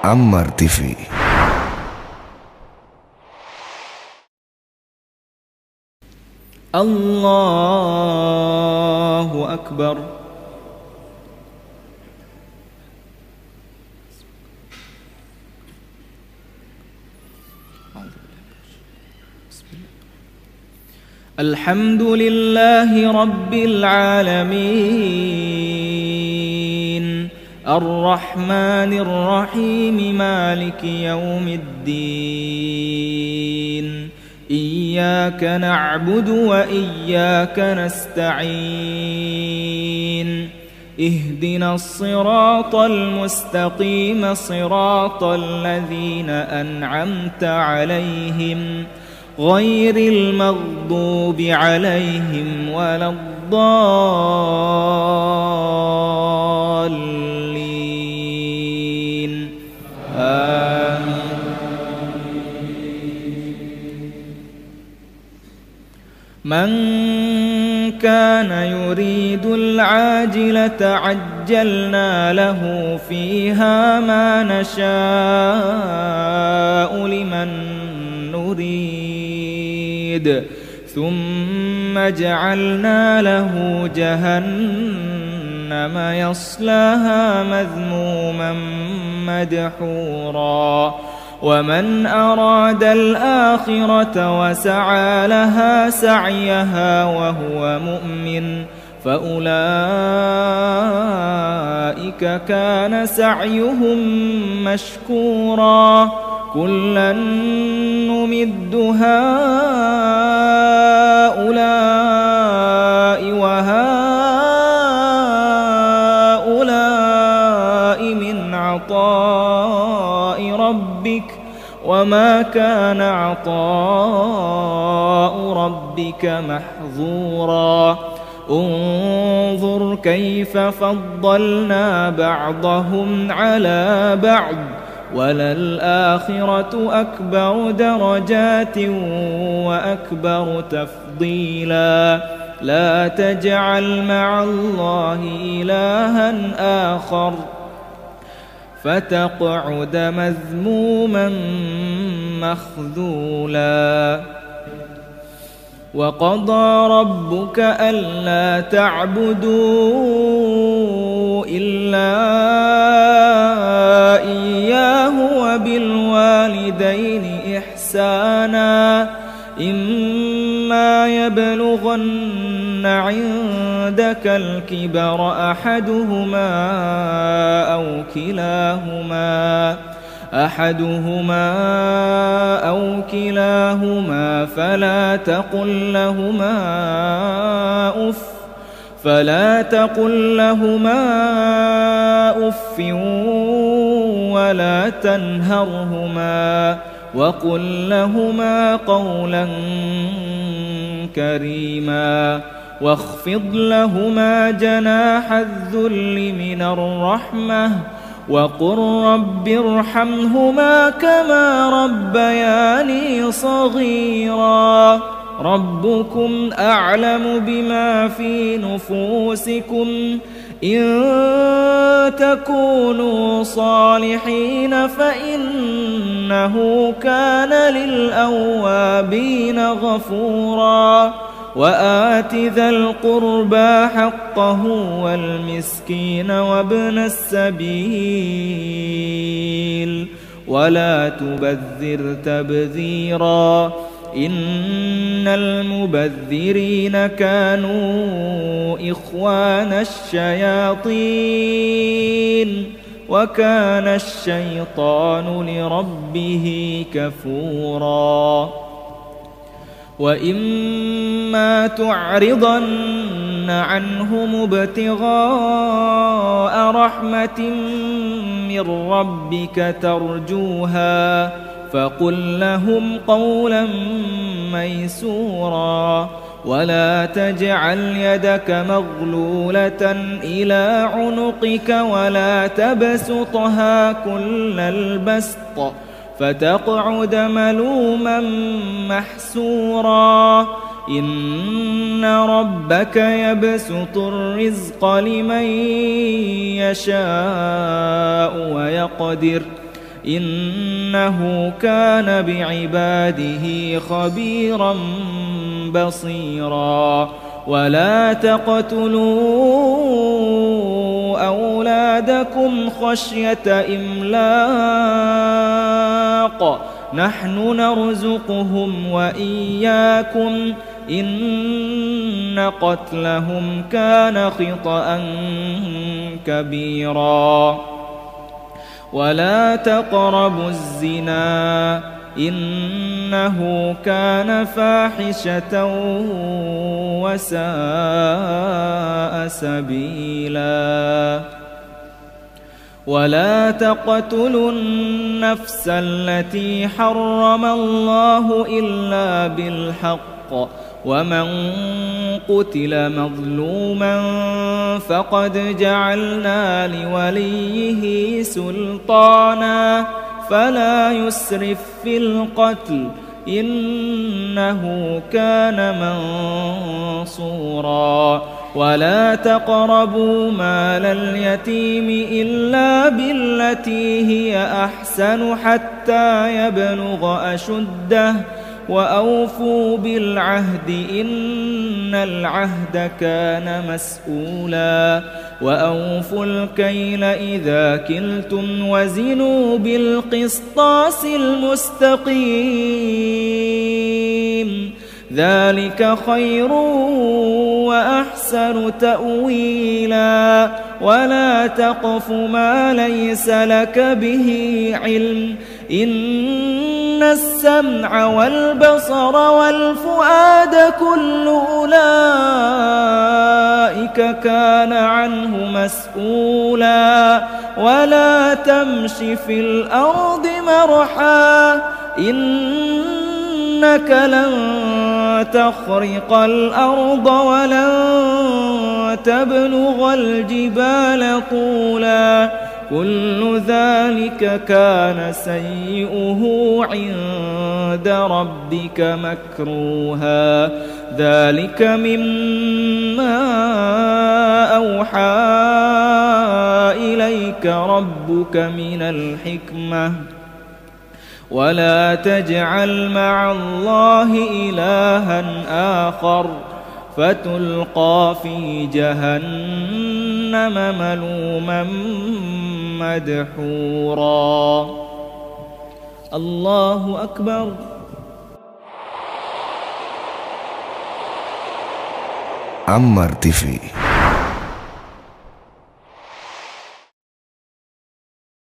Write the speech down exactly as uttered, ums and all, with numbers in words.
Ammar T V. Allahu Akbar. Alhamdulillahi Rabbil Alamin, Ar-Rahmanir Rahim, Maliki Yawmiddin. Iyyaka na'budu wa iyyaka nasta'in. Ihdinas siratal mustaqim, siratal ladzina an'amta 'alaihim ghairil maghdubi 'alaihim waladdallin. Amin. Man kana yuridul 'ajilata 'ajjalna lahu fiha ma nasha'u liman nurid. ثم جعلنا له جهنم يصلاها مذموما مدحورا. ومن أراد الآخرة وسعى لها سعيها وهو مؤمن فأولئك كان سعيهم مشكورا. كلا نمد هؤلاء وهؤلاء من عطاء ربك وما كان عطاء ربك محظورا. انظر كيف فضلنا بعضهم على بعض وللآخرة أكبر درجات وأكبر تفضيلا. لا تجعل مع الله إلها آخر فتقعد مذموما مخذولا. وقضى ربك ألا تعبدوا إلا إياه وبالوالدين إحسانا. إما يبلغن عندك الكبر أحدهما أو كلاهما أحدهما أو كلاهما فلا تقل لهما أف فلا تقل لهما أف ولا تنهرهما وقل لهما قولا كريما. واخفض لهما جناح الذل من الرحمة وقل رب ارحمهما كما ربياني صغيرا. ربكم أعلم بما في نفوسكم إن تكونوا صالحين فإنه كان للأوابين غفورا. وآت ذا القربى حقه والمسكين وابن السبيل ولا تبذر تبذيرا. إن المبذرين كانوا إخوان الشياطين وكان الشيطان لربه كفورا. وإما تعرضن عنهم ابتغاء رحمة من ربك ترجوها فقل لهم قولا ميسورا. ولا تجعل يدك مغلولة إلى عنقك ولا تبسطها كل البسط فتقعد ملوما محسورا. إن ربك يبسط الرزق لمن يشاء ويقدر إنه كان بعباده خبيرا بصيرا ولا تقتلوا أولادكم خشية إملاق نحن نرزقهم وإياكم إن قتلهم كان خطأ كبيرا ولا تقربوا الزنا إنه كان فاحشة وساء سبيلا ولا تقتلوا النفس التي حرم الله إلا بالحق ومن قتل مظلوما فقد جعلنا لوليه سلطانا فلا يسرف في القتل إنه كان منصورا ولا تقربوا مال اليتيم إلا بالتي هي أحسن حتى يبلغ أشده وأوفوا بالعهد إن العهد كان مسؤولا وأوفوا الكيل إذا كلتم وزنوا بالقسطاس المستقيم ذلك خير وأحسن تأويلا ولا تقف ما ليس لك به علم إن السمع والبصر والفؤاد كل أولئك كان عنه مسؤولا ولا تمش في الأرض مرحا إنك لن تخرق الأرض ولن تبلغ الجبال طولا كل ذلك كان سيئه عند ربك مكروها ذلك مما أوحى إليك ربك من الحكمة ولا تجعل مع الله إلها آخر فتلقى في جهنم ملوما مدحورا الله أكبر عمار تي في